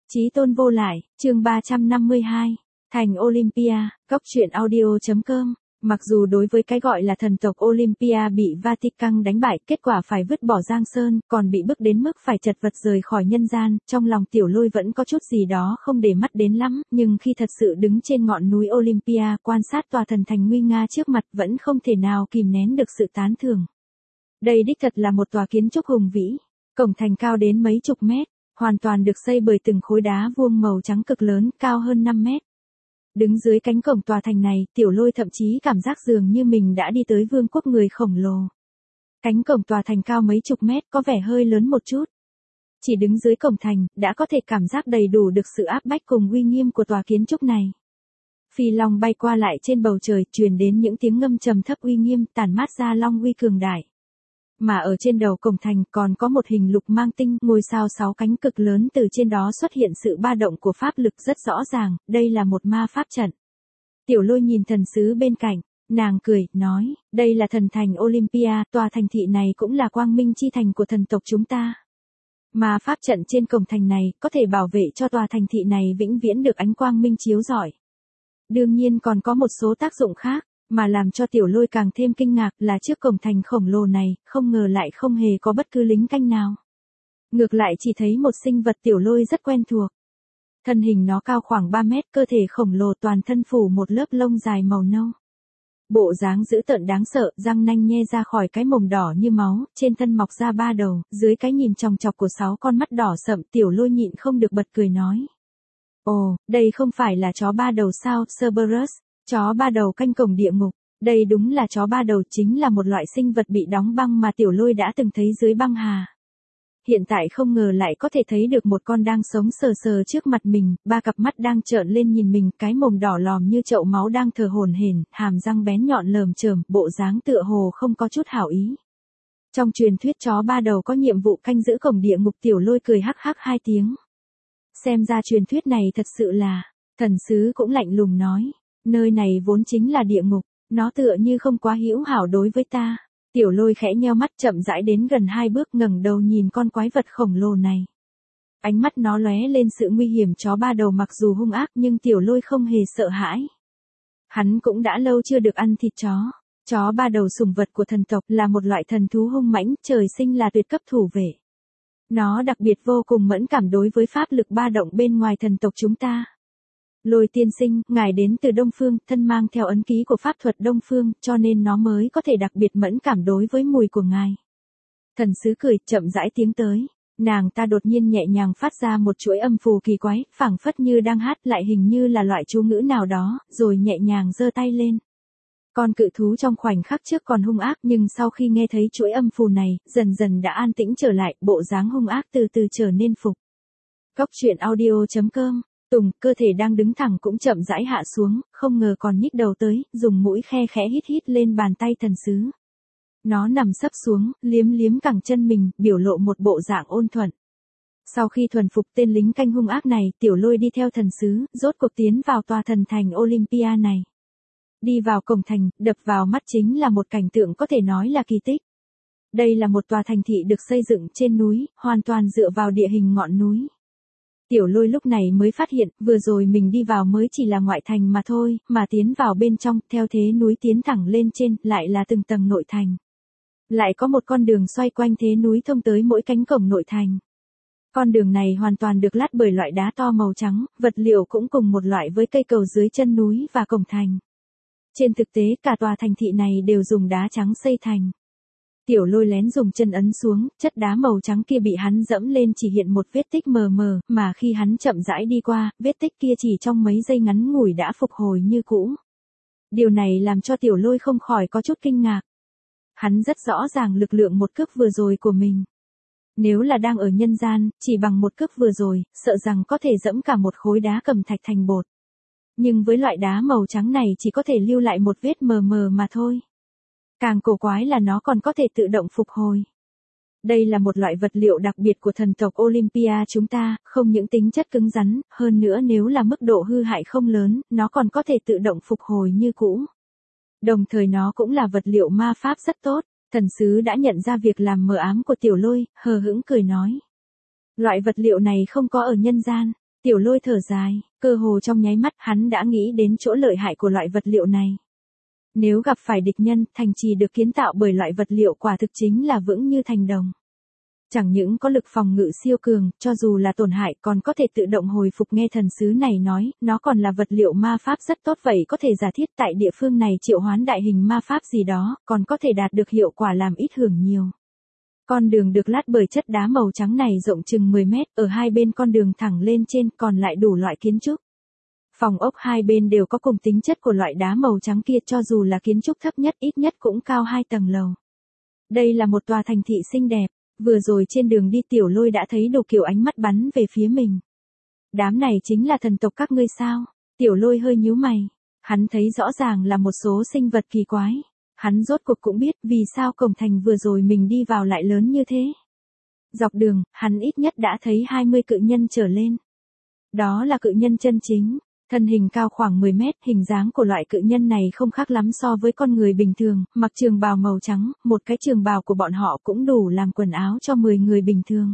Chí tôn vô lại, chương 352, thành Olympia, góc truyện audio.com. Mặc dù đối với cái gọi là thần tộc Olympia bị Vatican đánh bại, kết quả phải vứt bỏ Giang Sơn, còn bị bức đến mức phải chật vật rời khỏi nhân gian, trong lòng Tiểu Lôi vẫn có chút gì đó không để mắt đến lắm, nhưng khi thật sự đứng trên ngọn núi Olympia, quan sát tòa thần thành nguy nga trước mặt vẫn không thể nào kìm nén được sự tán thưởng. Đây đích thật là một tòa kiến trúc hùng vĩ, cổng thành cao đến mấy chục mét, hoàn toàn được xây bởi từng khối đá vuông màu trắng cực lớn, cao hơn 5 mét. Đứng dưới cánh cổng tòa thành này, Tiểu Lôi thậm chí cảm giác dường như mình đã đi tới vương quốc người khổng lồ. Cánh cổng tòa thành cao mấy chục mét, có vẻ hơi lớn một chút. Chỉ đứng dưới cổng thành, đã có thể cảm giác đầy đủ được sự áp bách cùng uy nghiêm của tòa kiến trúc này. Phi long bay qua lại trên bầu trời, truyền đến những tiếng ngâm trầm thấp uy nghiêm, tản mát ra long uy cường đại. Mà ở trên đầu cổng thành còn có một hình lục mang tinh, ngôi sao 6 cánh cực lớn, từ trên đó xuất hiện sự ba động của pháp lực rất rõ ràng, đây là một ma pháp trận. Tiểu Lôi nhìn thần sứ bên cạnh, nàng cười, nói, đây là thần thành Olympia, tòa thành thị này cũng là quang minh chi thành của thần tộc chúng ta. Ma pháp trận trên cổng thành này, có thể bảo vệ cho tòa thành thị này vĩnh viễn được ánh quang minh chiếu rọi. Đương nhiên còn có một số tác dụng khác. Mà làm cho Tiểu Lôi càng thêm kinh ngạc là trước cổng thành khổng lồ này, không ngờ lại không hề có bất cứ lính canh nào. Ngược lại chỉ thấy một sinh vật Tiểu Lôi rất quen thuộc. Thân hình nó cao khoảng 3 mét, cơ thể khổng lồ, toàn thân phủ một lớp lông dài màu nâu. Bộ dáng dữ tợn đáng sợ, răng nanh nhe ra khỏi cái mồm đỏ như máu, trên thân mọc ra 3 đầu, dưới cái nhìn chòng chọc của 6 con mắt đỏ sậm. Tiểu Lôi nhịn không được bật cười nói. Ồ, đây không phải là chó 3 đầu sao, Cerberus? Chó 3 đầu canh cổng địa ngục, đây đúng là chó 3 đầu, chính là một loại sinh vật bị đóng băng mà Tiểu Lôi đã từng thấy dưới băng hà. Hiện tại không ngờ lại có thể thấy được một con đang sống sờ sờ trước mặt mình, 3 cặp mắt đang trợn lên nhìn mình, cái mồm đỏ lòm như chậu máu đang thở hổn hển, hàm răng bén nhọn lởm chởm, bộ dáng tựa hồ không có chút hảo ý. Trong truyền thuyết chó 3 đầu có nhiệm vụ canh giữ cổng địa ngục. Tiểu Lôi cười hắc hắc 2 tiếng. Xem ra truyền thuyết này thật sự là, thần sứ cũng lạnh lùng nói. Nơi này vốn chính là địa ngục, nó tựa như không quá hữu hảo đối với ta. Tiểu Lôi khẽ nheo mắt, chậm rãi đến gần 2 bước, ngẩng đầu nhìn con quái vật khổng lồ này. Ánh mắt nó lóe lên sự nguy hiểm. Chó 3 đầu mặc dù hung ác nhưng Tiểu Lôi không hề sợ hãi. Hắn cũng đã lâu chưa được ăn thịt chó. Chó 3 đầu sủng vật của thần tộc, là một loại thần thú hung mãnh, trời sinh là tuyệt cấp thủ vệ. Nó đặc biệt vô cùng mẫn cảm đối với pháp lực ba động bên ngoài thần tộc chúng ta. Lôi tiên sinh, ngài đến từ Đông Phương, thân mang theo ấn ký của pháp thuật Đông Phương, cho nên nó mới có thể đặc biệt mẫn cảm đối với mùi của ngài. Thần sứ cười, chậm rãi tiến tới. Nàng ta đột nhiên nhẹ nhàng phát ra một chuỗi âm phù kỳ quái, phảng phất như đang hát lại hình như là loại chú ngữ nào đó, rồi nhẹ nhàng giơ tay lên. Con cự thú trong khoảnh khắc trước còn hung ác, nhưng sau khi nghe thấy chuỗi âm phù này, dần dần đã an tĩnh trở lại, bộ dáng hung ác từ từ trở nên phục. Góc truyện audio.com. Tùng, cơ thể đang đứng thẳng cũng chậm rãi hạ xuống, không ngờ còn nhích đầu tới, dùng mũi khe khẽ hít hít lên bàn tay thần sứ. Nó nằm sấp xuống, liếm liếm cẳng chân mình, biểu lộ một bộ dạng ôn thuận. Sau khi thuần phục tên lính canh hung ác này, Tiểu Lôi đi theo thần sứ, rốt cuộc tiến vào tòa thần thành Olympia này. Đi vào cổng thành, đập vào mắt chính là một cảnh tượng có thể nói là kỳ tích. Đây là một tòa thành thị được xây dựng trên núi, hoàn toàn dựa vào địa hình ngọn núi. Tiểu Lôi lúc này mới phát hiện, vừa rồi mình đi vào mới chỉ là ngoại thành mà thôi, mà tiến vào bên trong, theo thế núi tiến thẳng lên trên, lại là từng tầng nội thành. Lại có một con đường xoay quanh thế núi thông tới mỗi cánh cổng nội thành. Con đường này hoàn toàn được lát bởi loại đá to màu trắng, vật liệu cũng cùng một loại với cây cầu dưới chân núi và cổng thành. Trên thực tế, cả tòa thành thị này đều dùng đá trắng xây thành. Tiểu Lôi lén dùng chân ấn xuống, chất đá màu trắng kia bị hắn dẫm lên chỉ hiện một vết tích mờ mờ, mà khi hắn chậm rãi đi qua, vết tích kia chỉ trong mấy giây ngắn ngủi đã phục hồi như cũ. Điều này làm cho Tiểu Lôi không khỏi có chút kinh ngạc. Hắn rất rõ ràng lực lượng một cước vừa rồi của mình. Nếu là đang ở nhân gian, chỉ bằng một cước vừa rồi, sợ rằng có thể dẫm cả một khối đá cẩm thạch thành bột. Nhưng với loại đá màu trắng này chỉ có thể lưu lại một vết mờ mờ mà thôi. Càng cổ quái là nó còn có thể tự động phục hồi. Đây là một loại vật liệu đặc biệt của thần tộc Olympia chúng ta, không những tính chất cứng rắn, hơn nữa nếu là mức độ hư hại không lớn, nó còn có thể tự động phục hồi như cũ. Đồng thời nó cũng là vật liệu ma pháp rất tốt. Thần sứ đã nhận ra việc làm mờ ám của Tiểu Lôi, hờ hững cười nói. Loại vật liệu này không có ở nhân gian. Tiểu Lôi thở dài, cơ hồ trong nháy mắt hắn đã nghĩ đến chỗ lợi hại của loại vật liệu này. Nếu gặp phải địch nhân, thành trì được kiến tạo bởi loại vật liệu quả thực chính là vững như thành đồng. Chẳng những có lực phòng ngự siêu cường, cho dù là tổn hại còn có thể tự động hồi phục. Nghe thần sứ này nói, nó còn là vật liệu ma pháp rất tốt, vậy có thể giả thiết tại địa phương này triệu hoán đại hình ma pháp gì đó, còn có thể đạt được hiệu quả làm ít hưởng nhiều. Con đường được lát bởi chất đá màu trắng này rộng chừng 10 mét, ở hai bên con đường thẳng lên trên còn lại đủ loại kiến trúc. Phòng ốc hai bên đều có cùng tính chất của loại đá màu trắng kia, cho dù là kiến trúc thấp nhất ít nhất cũng cao 2 tầng lầu. Đây là một tòa thành thị xinh đẹp. Vừa rồi trên đường đi Tiểu Lôi đã thấy đủ kiểu ánh mắt bắn về phía mình. Đám này chính là thần tộc các ngươi sao? Tiểu Lôi hơi nhíu mày. Hắn thấy rõ ràng là một số sinh vật kỳ quái. Hắn rốt cuộc cũng biết vì sao cổng thành vừa rồi mình đi vào lại lớn như thế. Dọc đường, hắn ít nhất đã thấy 20 cự nhân trở lên. Đó là cự nhân chân chính. Thân hình cao khoảng 10 mét, hình dáng của loại cự nhân này không khác lắm so với con người bình thường, mặc trường bào màu trắng, một cái trường bào của bọn họ cũng đủ làm quần áo cho 10 người bình thường.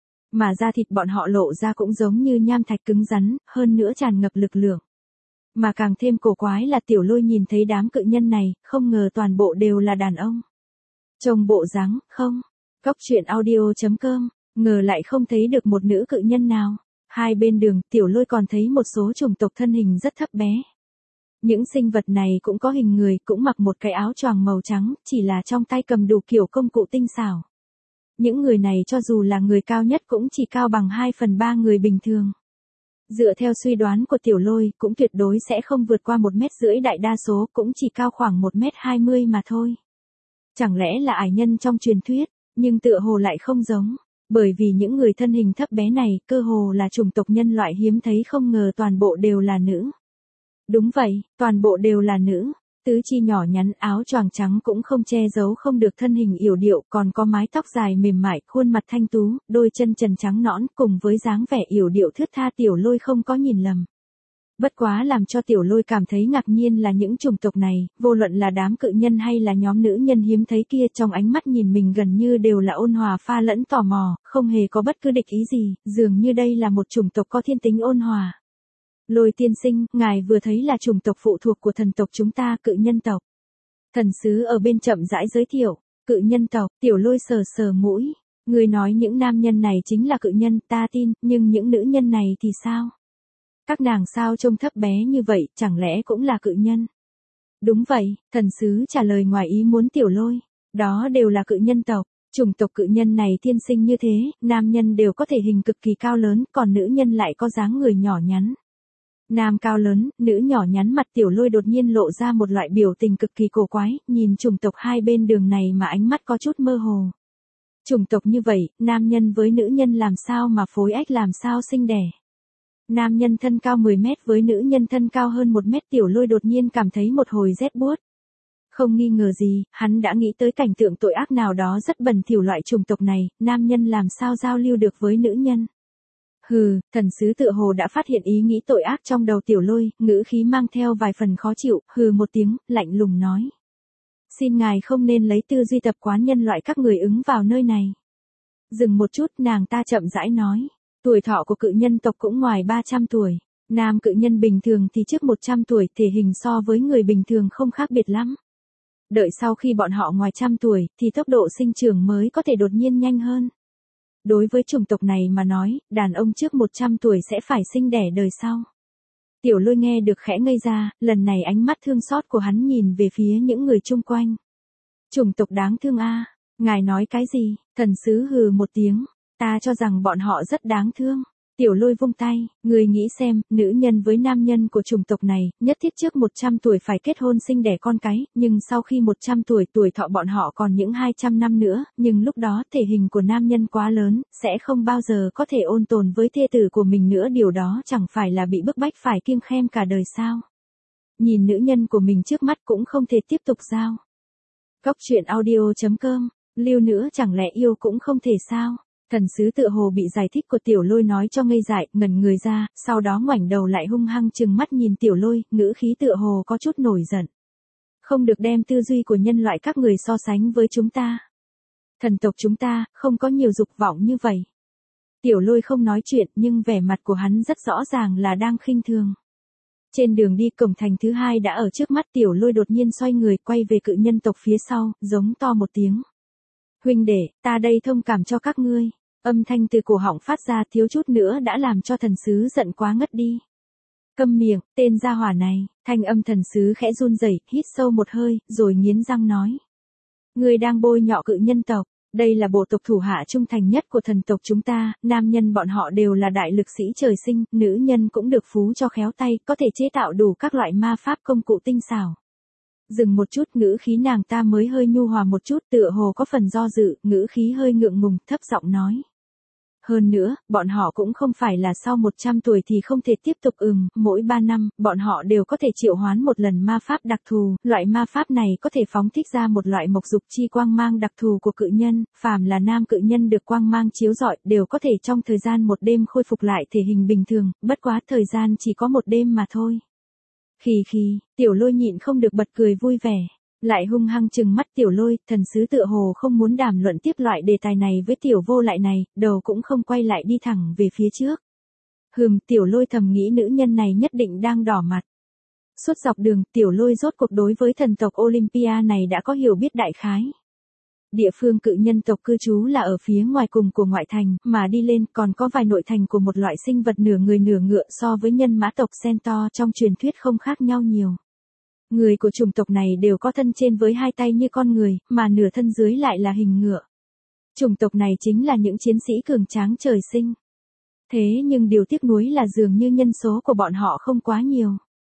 Mà da thịt bọn họ lộ ra cũng giống như nham thạch cứng rắn, hơn nữa tràn ngập lực lượng. Mà càng thêm cổ quái là Tiểu Lôi nhìn thấy đám cự nhân này, không ngờ toàn bộ đều là đàn ông. Trông bộ dáng, không? Coctruyện.audio.com, ngờ lại không thấy được một nữ cự nhân nào. Hai bên đường, Tiểu Lôi còn thấy một số chủng tộc thân hình rất thấp bé. Những sinh vật này cũng có hình người, cũng mặc một cái áo choàng màu trắng, chỉ là trong tay cầm đủ kiểu công cụ tinh xảo. Những người này cho dù là người cao nhất cũng chỉ cao bằng 2/3 người bình thường. Dựa theo suy đoán của Tiểu Lôi, cũng tuyệt đối sẽ không vượt qua 1,5 mét, đại đa số cũng chỉ cao khoảng 1,20 mét mà thôi. Chẳng lẽ là ải nhân trong truyền thuyết, nhưng tựa hồ lại không giống. Bởi vì những người thân hình thấp bé này, cơ hồ là chủng tộc nhân loại hiếm thấy, không ngờ toàn bộ đều là nữ. Đúng vậy, toàn bộ đều là nữ. Tứ chi nhỏ nhắn, áo choàng trắng cũng không che giấu không được thân hình yểu điệu, còn có mái tóc dài mềm mại, khuôn mặt thanh tú, đôi chân trần trắng nõn, cùng với dáng vẻ yểu điệu thướt tha. Tiểu Lôi không có nhìn lầm. Bất quá làm cho Tiểu Lôi cảm thấy ngạc nhiên là những chủng tộc này, vô luận là đám cự nhân hay là nhóm nữ nhân hiếm thấy kia, trong ánh mắt nhìn mình gần như đều là ôn hòa pha lẫn tò mò, không hề có bất cứ địch ý gì, dường như đây là một chủng tộc có thiên tính ôn hòa. Lôi tiên sinh, ngài vừa thấy là chủng tộc phụ thuộc của thần tộc chúng ta, cự nhân tộc. Thần sứ ở bên chậm rãi giới thiệu, cự nhân tộc. Tiểu Lôi sờ sờ mũi, người nói những nam nhân này chính là cự nhân, ta tin, nhưng những nữ nhân này thì sao? Các nàng sao trông thấp bé như vậy, chẳng lẽ cũng là cự nhân? Đúng vậy, thần sứ trả lời ngoài ý muốn Tiểu Lôi. Đó đều là cự nhân tộc. Chủng tộc cự nhân này thiên sinh như thế, nam nhân đều có thể hình cực kỳ cao lớn, còn nữ nhân lại có dáng người nhỏ nhắn. Nam cao lớn, nữ nhỏ nhắn, mặt Tiểu Lôi đột nhiên lộ ra một loại biểu tình cực kỳ cổ quái, nhìn chủng tộc hai bên đường này mà ánh mắt có chút mơ hồ. Chủng tộc như vậy, nam nhân với nữ nhân làm sao mà phối ách, làm sao sinh đẻ? Nam nhân thân cao 10 mét với nữ nhân thân cao hơn 1 mét. Tiểu Lôi đột nhiên cảm thấy một hồi rét buốt. Không nghi ngờ gì, hắn đã nghĩ tới cảnh tượng tội ác nào đó rất bẩn thỉu loại chủng tộc này, nam nhân làm sao giao lưu được với nữ nhân. Hừ, thần sứ tựa hồ đã phát hiện ý nghĩ tội ác trong đầu Tiểu Lôi, ngữ khí mang theo vài phần khó chịu, hừ một tiếng, lạnh lùng nói. Xin ngài không nên lấy tư duy tập quán nhân loại các người ứng vào nơi này. Dừng một chút, nàng ta chậm rãi nói. Tuổi thọ của cự nhân tộc cũng ngoài 300 tuổi. Nam cự nhân bình thường thì trước 100 tuổi, thể hình so với người bình thường không khác biệt lắm. Đợi sau khi bọn họ ngoài 100 tuổi, thì tốc độ sinh trưởng mới có thể đột nhiên nhanh hơn. Đối với chủng tộc này mà nói, đàn ông trước 100 tuổi sẽ phải sinh đẻ đời sau. Tiểu Lôi nghe được khẽ ngây ra, lần này ánh mắt thương xót của hắn nhìn về phía những người chung quanh. Chủng tộc đáng thương a, ngài nói cái gì? Thần sứ hừ một tiếng. Ta cho rằng bọn họ rất đáng thương. Tiểu Lôi vung tay, người nghĩ xem, nữ nhân với nam nhân của chủng tộc này, nhất thiết trước 100 tuổi phải kết hôn sinh đẻ con cái, nhưng sau khi 100 tuổi, tuổi thọ bọn họ còn những 200 năm nữa, nhưng lúc đó thể hình của nam nhân quá lớn, sẽ không bao giờ có thể ôn tồn với thê tử của mình nữa, điều đó chẳng phải là bị bức bách phải kiêng khem cả đời sao? Nhìn nữ nhân của mình trước mắt cũng không thể tiếp tục giao. Coctruyện.audio.com, lưu nữa chẳng lẽ yêu cũng không thể sao? Thần sứ tựa hồ bị giải thích của Tiểu Lôi nói cho ngây dại, ngẩn người ra, sau đó ngoảnh đầu lại hung hăng trừng mắt nhìn Tiểu Lôi, ngữ khí tựa hồ có chút nổi giận. Không được đem tư duy của nhân loại các người so sánh với chúng ta. Thần tộc chúng ta, không có nhiều dục vọng như vậy. Tiểu Lôi không nói chuyện nhưng vẻ mặt của hắn rất rõ ràng là đang khinh thường. Trên đường đi cổng thành thứ hai đã ở trước mắt Tiểu Lôi đột nhiên xoay người quay về cự nhân tộc phía sau, giống to một tiếng. Huynh đệ, ta đây thông cảm cho các ngươi. Âm thanh từ cổ họng phát ra thiếu chút nữa đã làm cho thần sứ giận quá ngất đi. Câm miệng, tên gia hỏa này, thanh âm thần sứ khẽ run rẩy, hít sâu một hơi, rồi nghiến răng nói. Ngươi đang bôi nhọ cự nhân tộc, đây là bộ tộc thủ hạ trung thành nhất của thần tộc chúng ta, nam nhân bọn họ đều là đại lực sĩ trời sinh, nữ nhân cũng được phú cho khéo tay, có thể chế tạo đủ các loại ma pháp công cụ tinh xảo. Dừng một chút, ngữ khí nàng ta mới hơi nhu hòa một chút, tựa hồ có phần do dự, ngữ khí hơi ngượng ngùng, thấp giọng nói. Hơn nữa, bọn họ cũng không phải là sau 100 tuổi thì không thể tiếp tục mỗi 3 năm, bọn họ đều có thể triệu hoán một lần ma pháp đặc thù, loại ma pháp này có thể phóng thích ra một loại mộc dục chi quang mang đặc thù của cự nhân, phàm là nam cự nhân được quang mang chiếu rọi đều có thể trong thời gian một đêm khôi phục lại thể hình bình thường, bất quá thời gian chỉ có một đêm mà thôi. Khì, Tiểu Lôi nhịn không được bật cười vui vẻ. Lại hung hăng trừng mắt Tiểu Lôi, thần sứ tựa hồ không muốn đàm luận tiếp loại đề tài này với tiểu vô lại này, đầu cũng không quay lại đi thẳng về phía trước. Tiểu Lôi thầm nghĩ nữ nhân này nhất định đang đỏ mặt. Suốt dọc đường, Tiểu Lôi rốt cuộc đối với thần tộc Olympia này đã có hiểu biết đại khái. Địa phương cự nhân tộc cư trú là ở phía ngoài cùng của ngoại thành, mà đi lên còn có vài nội thành của một loại sinh vật nửa người nửa ngựa so với nhân mã tộc Centaur trong truyền thuyết không khác nhau nhiều. Người của chủng tộc này đều có thân trên với hai tay như con người, mà nửa thân dưới lại là hình ngựa. Chủng tộc này chính là những chiến sĩ cường tráng trời sinh. Thế nhưng điều tiếc nuối là dường như nhân số của bọn họ không quá nhiều.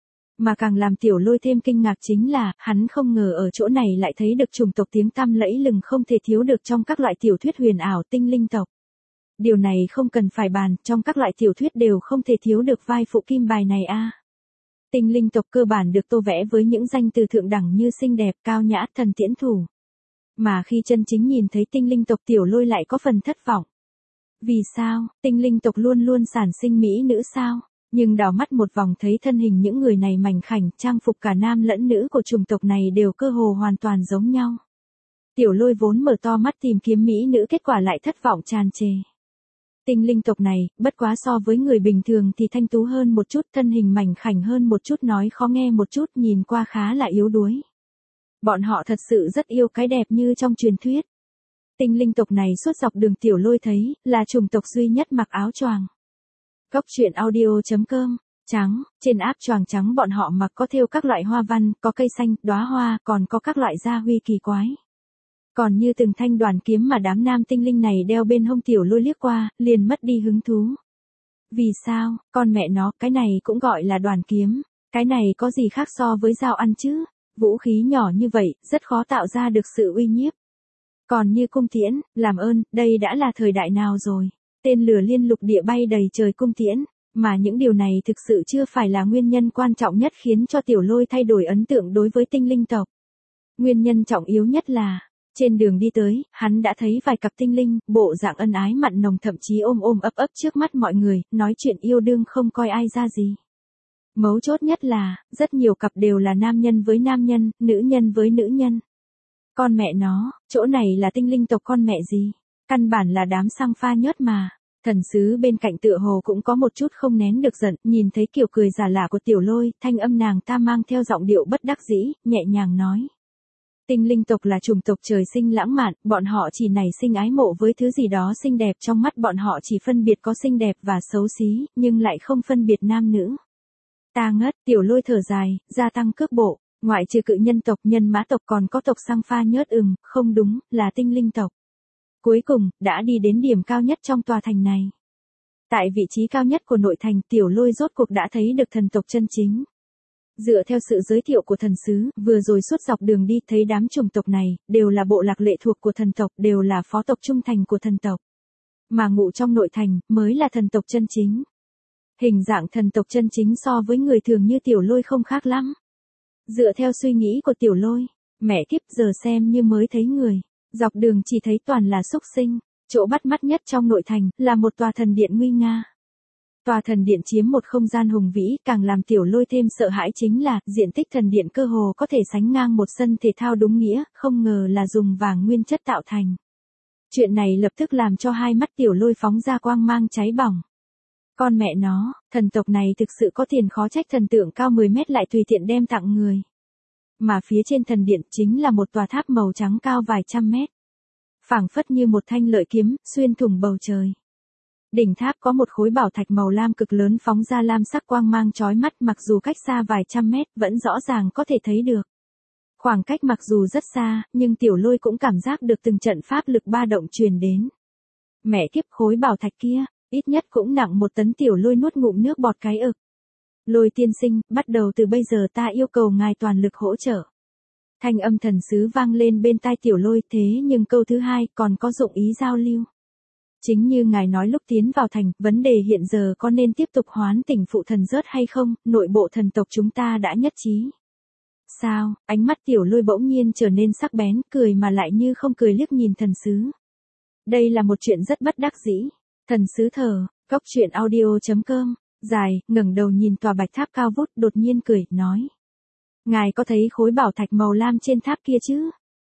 Mà càng làm Tiểu Lôi thêm kinh ngạc chính là, hắn không ngờ ở chỗ này lại thấy được chủng tộc tiếng tăm lẫy lừng không thể thiếu được trong các loại tiểu thuyết huyền ảo tinh linh tộc. Điều này không cần phải bàn, trong các loại tiểu thuyết đều không thể thiếu được vai phụ kim bài này a. Tinh linh tộc cơ bản được tô vẽ với những danh từ thượng đẳng như xinh đẹp, cao nhã, thần tiễn thủ. Mà khi chân chính nhìn thấy tinh linh tộc Tiểu Lôi lại có phần thất vọng. Vì sao, tinh linh tộc luôn luôn sản sinh mỹ nữ sao? Nhưng đảo mắt một vòng thấy thân hình những người này mảnh khảnh, trang phục cả nam lẫn nữ của chủng tộc này đều cơ hồ hoàn toàn giống nhau. Tiểu Lôi vốn mở to mắt tìm kiếm mỹ nữ, kết quả lại thất vọng tràn trề. Tinh linh tộc này, bất quá so với người bình thường thì thanh tú hơn một chút, thân hình mảnh khảnh hơn một chút, nói khó nghe một chút, nhìn qua khá là yếu đuối. Bọn họ thật sự rất yêu cái đẹp như trong truyền thuyết. Tinh linh tộc này suốt dọc đường Tiểu Lôi thấy, là chủng tộc duy nhất mặc áo choàng. Cốc truyện audio.com, trắng, trên áp choàng trắng bọn họ mặc có thêu các loại hoa văn, có cây xanh, đóa hoa, còn có các loại gia huy kỳ quái. Còn như từng thanh đoàn kiếm mà đám nam tinh linh này đeo bên hông Tiểu Lôi liếc qua, liền mất đi hứng thú. Vì sao, con mẹ nó, cái này cũng gọi là đoàn kiếm, cái này có gì khác so với dao ăn chứ, vũ khí nhỏ như vậy, rất khó tạo ra được sự uy nhiếp. Còn như cung tiễn, làm ơn, đây đã là thời đại nào rồi, tên lửa liên lục địa bay đầy trời cung tiễn, mà những điều này thực sự chưa phải là nguyên nhân quan trọng nhất khiến cho Tiểu Lôi thay đổi ấn tượng đối với tinh linh tộc. Nguyên nhân trọng yếu nhất là, trên đường đi tới, hắn đã thấy vài cặp tinh linh, bộ dạng ân ái mặn nồng, thậm chí ôm ấp trước mắt mọi người, nói chuyện yêu đương không coi ai ra gì. Mấu chốt nhất là, rất nhiều cặp đều là nam nhân với nam nhân, nữ nhân với nữ nhân. Con mẹ nó, chỗ này là tinh linh tộc con mẹ gì? Căn bản là đám xăng pha nhớt mà. Thần sứ bên cạnh tựa hồ cũng có một chút không nén được giận, nhìn thấy kiểu cười giả lạ của Tiểu Lôi, thanh âm nàng ta mang theo giọng điệu bất đắc dĩ, nhẹ nhàng nói. Tinh linh tộc là chủng tộc trời sinh lãng mạn, bọn họ chỉ nảy sinh ái mộ với thứ gì đó xinh đẹp, trong mắt bọn họ chỉ phân biệt có xinh đẹp và xấu xí, nhưng lại không phân biệt nam nữ. Ta ngất, Tiểu Lôi thở dài, gia tăng cước bộ, ngoại trừ cự nhân tộc, nhân mã tộc còn có tộc xăng pha nhớt, không đúng, là tinh linh tộc. Cuối cùng, đã đi đến điểm cao nhất trong tòa thành này. Tại vị trí cao nhất của nội thành, Tiểu Lôi rốt cuộc đã thấy được thần tộc chân chính. Dựa theo sự giới thiệu của thần sứ, vừa rồi suốt dọc đường đi thấy đám chủng tộc này, đều là bộ lạc lệ thuộc của thần tộc, đều là phó tộc trung thành của thần tộc. Mà ngụ trong nội thành, mới là thần tộc chân chính. Hình dạng thần tộc chân chính so với người thường như Tiểu Lôi không khác lắm. Dựa theo suy nghĩ của Tiểu Lôi, mẹ kiếp giờ xem như mới thấy người. Dọc đường chỉ thấy toàn là súc sinh, chỗ bắt mắt nhất trong nội thành, là một tòa thần điện nguy nga. Tòa thần điện chiếm một không gian hùng vĩ, càng làm Tiểu Lôi thêm sợ hãi chính là, diện tích thần điện cơ hồ có thể sánh ngang một sân thể thao đúng nghĩa, không ngờ là dùng vàng nguyên chất tạo thành. Chuyện này lập tức làm cho hai mắt Tiểu Lôi phóng ra quang mang cháy bỏng. Con mẹ nó, thần tộc này thực sự có tiền, khó trách thần tượng cao 10 mét lại tùy tiện đem tặng người. Mà phía trên thần điện chính là một tòa tháp màu trắng cao vài trăm mét. Phảng phất như một thanh lợi kiếm, xuyên thủng bầu trời. Đỉnh tháp có một khối bảo thạch màu lam cực lớn phóng ra lam sắc quang mang chói mắt, mặc dù cách xa vài trăm mét vẫn rõ ràng có thể thấy được. Khoảng cách mặc dù rất xa, nhưng Tiểu Lôi cũng cảm giác được từng trận pháp lực ba động truyền đến. Mẹ kiếp, khối bảo thạch kia, ít nhất cũng nặng 1 tấn. Tiểu Lôi nuốt ngụm nước bọt cái ực. Lôi tiên sinh, bắt đầu từ bây giờ ta yêu cầu ngài toàn lực hỗ trợ. Thanh âm thần sứ vang lên bên tai Tiểu Lôi, thế nhưng câu thứ hai còn có dụng ý giao lưu. Chính như ngài nói lúc tiến vào thành, vấn đề hiện giờ có nên tiếp tục hoán tỉnh phụ thần rớt hay không, nội bộ thần tộc chúng ta đã nhất trí. Sao? Ánh mắt Tiểu Lôi bỗng nhiên trở nên sắc bén, cười mà lại như không cười liếc nhìn thần sứ. Đây là một chuyện rất bất đắc dĩ. Thần sứ thở, Cốc Truyện Audio.com, dài, ngẩng đầu nhìn tòa bạch tháp cao vút, đột nhiên cười, nói. Ngài có thấy khối bảo thạch màu lam trên tháp kia chứ?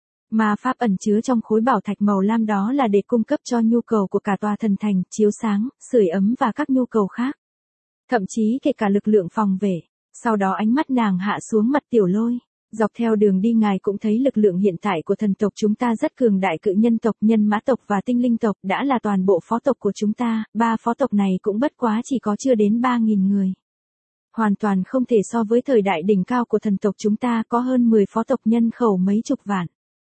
Ma pháp ẩn chứa trong khối bảo thạch màu lam đó là để cung cấp cho nhu cầu của cả tòa thần thành, chiếu sáng, sưởi ấm và các nhu cầu khác. Thậm chí kể cả lực lượng phòng vệ. Sau đó ánh mắt nàng hạ xuống mặt Tiểu Lôi. Dọc theo đường đi ngài cũng thấy lực lượng hiện tại của thần tộc chúng ta rất cường đại, cự nhân tộc, nhân mã tộc và tinh linh tộc đã là toàn bộ phó tộc của chúng ta, 3 phó tộc này cũng bất quá chỉ có chưa đến 3.000 người. Hoàn toàn không thể so với thời đại đỉnh cao của thần tộc chúng ta có hơn 10 phó tộc nhân khẩu mấy chục vạn.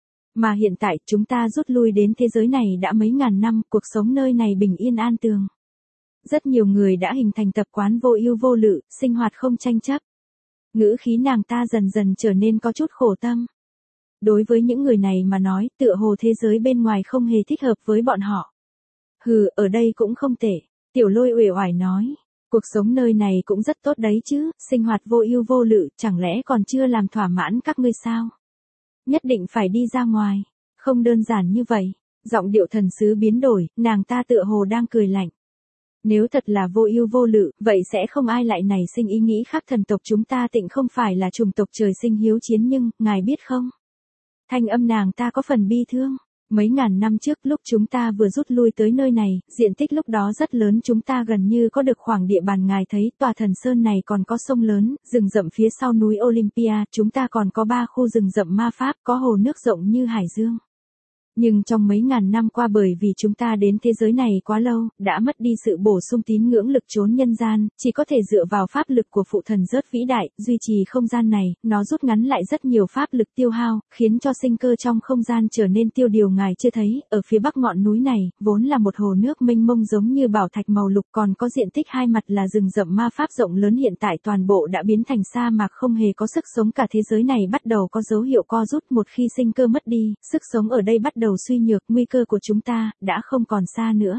Mà hiện tại chúng ta rút lui đến thế giới này đã mấy ngàn năm, cuộc sống nơi này bình yên an tường. Rất nhiều người đã hình thành tập quán vô ưu vô lự, sinh hoạt không tranh chấp. Ngữ khí nàng ta dần dần trở nên có chút khổ tâm. Đối với những người này mà nói, tựa hồ thế giới bên ngoài không hề thích hợp với bọn họ. Hừ, ở đây cũng không tệ. Tiểu Lôi uể oải nói. Cuộc sống nơi này cũng rất tốt đấy chứ, sinh hoạt vô ưu vô lự, chẳng lẽ còn chưa làm thỏa mãn các ngươi sao? Nhất định phải đi ra ngoài. Không đơn giản như vậy. Giọng điệu thần sứ biến đổi, nàng ta tựa hồ đang cười lạnh. Nếu thật là vô ưu vô lự, vậy sẽ không ai lại nảy sinh ý nghĩ khác. Thần tộc chúng ta tịnh không phải là chủng tộc trời sinh hiếu chiến, nhưng, ngài biết không? Thanh âm nàng ta có phần bi thương. Mấy ngàn năm trước lúc chúng ta vừa rút lui tới nơi này, diện tích lúc đó rất lớn, chúng ta gần như có được khoảng địa bàn ngài thấy, tòa thần sơn này còn có sông lớn, rừng rậm phía sau núi Olympia, chúng ta còn có 3 khu rừng rậm ma pháp, có hồ nước rộng như hải dương. Nhưng trong mấy ngàn năm qua bởi vì chúng ta đến thế giới này quá lâu, đã mất đi sự bổ sung tín ngưỡng lực trốn nhân gian, chỉ có thể dựa vào pháp lực của phụ thần rớt vĩ đại, duy trì không gian này, nó rút ngắn lại rất nhiều pháp lực tiêu hao, khiến cho sinh cơ trong không gian trở nên tiêu điều. Ngài chưa thấy, ở phía bắc ngọn núi này, vốn là một hồ nước mênh mông giống như bảo thạch màu lục, còn có diện tích 2 mặt là rừng rậm ma pháp rộng lớn, hiện tại toàn bộ đã biến thành sa mạc không hề có sức sống, cả thế giới này bắt đầu có dấu hiệu co rút, một khi sinh cơ mất đi, sức sống ở đây bắt đầu suy nhược, nguy cơ của chúng ta đã không còn xa nữa.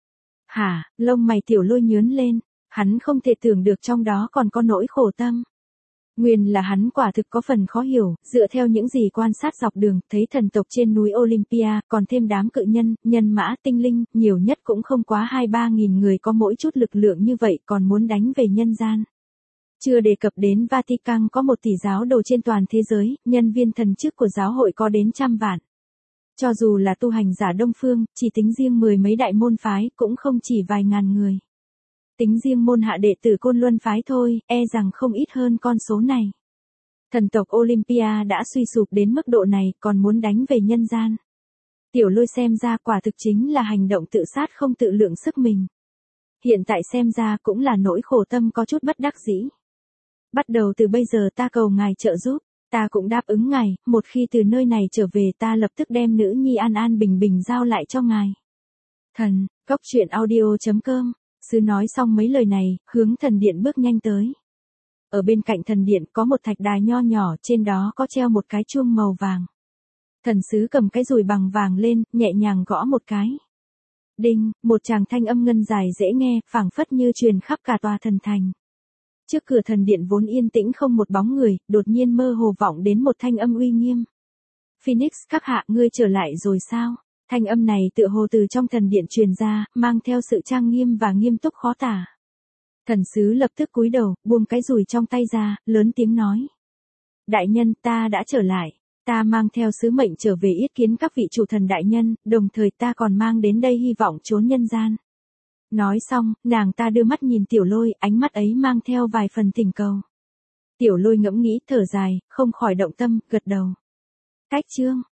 Hả? Lông mày Tiểu Lôi nhướng lên, hắn không thể tưởng được trong đó còn có nỗi khổ tâm. Nguyên là hắn quả thực có phần khó hiểu, dựa theo những gì quan sát dọc đường, thấy thần tộc trên núi Olympia, còn thêm đám cự nhân, nhân mã, tinh linh, nhiều nhất cũng không quá 2-3 nghìn người, có mỗi chút lực lượng như vậy còn muốn đánh về nhân gian. Chưa đề cập đến Vatican có 1 tỷ giáo đồ trên toàn thế giới, nhân viên thần chức của giáo hội có đến 100 vạn. Cho dù là tu hành giả Đông Phương, chỉ tính riêng 10 mấy đại môn phái, cũng không chỉ vài ngàn người. Tính riêng môn hạ đệ tử Côn Luân phái thôi, e rằng không ít hơn con số này. Thần tộc Olympia đã suy sụp đến mức độ này, còn muốn đánh về nhân gian. Tiểu Lôi xem ra quả thực chính là hành động tự sát không tự lượng sức mình. Hiện tại xem ra cũng là nỗi khổ tâm có chút bất đắc dĩ. Bắt đầu từ bây giờ ta cầu ngài trợ giúp. Ta cũng đáp ứng ngài, một khi từ nơi này trở về ta lập tức đem nữ nhi an an bình bình giao lại cho ngài. Thần, Cốc Truyện Audio.com, sứ nói xong mấy lời này, hướng thần điện bước nhanh tới. Ở bên cạnh thần điện có một thạch đài nho nhỏ, trên đó có treo một cái chuông màu vàng. Thần sứ cầm cái dùi bằng vàng lên, nhẹ nhàng gõ một cái. Đinh, một tràng thanh âm ngân dài dễ nghe, phảng phất như truyền khắp cả tòa thần thành. Trước cửa thần điện vốn yên tĩnh không một bóng người, đột nhiên mơ hồ vọng đến một thanh âm uy nghiêm. Phoenix các hạ, ngươi trở lại rồi sao? Thanh âm này tựa hồ từ trong thần điện truyền ra, mang theo sự trang nghiêm và nghiêm túc khó tả. Thần sứ lập tức cúi đầu, buông cái dùi trong tay ra, lớn tiếng nói. Đại nhân, ta đã trở lại. Ta mang theo sứ mệnh trở về yết kiến các vị chủ thần đại nhân, đồng thời ta còn mang đến đây hy vọng trốn nhân gian. Nói xong, nàng ta đưa mắt nhìn Tiểu Lôi, ánh mắt ấy mang theo vài phần thỉnh cầu. Tiểu Lôi ngẫm nghĩ thở dài, không khỏi động tâm, gật đầu. Cách chương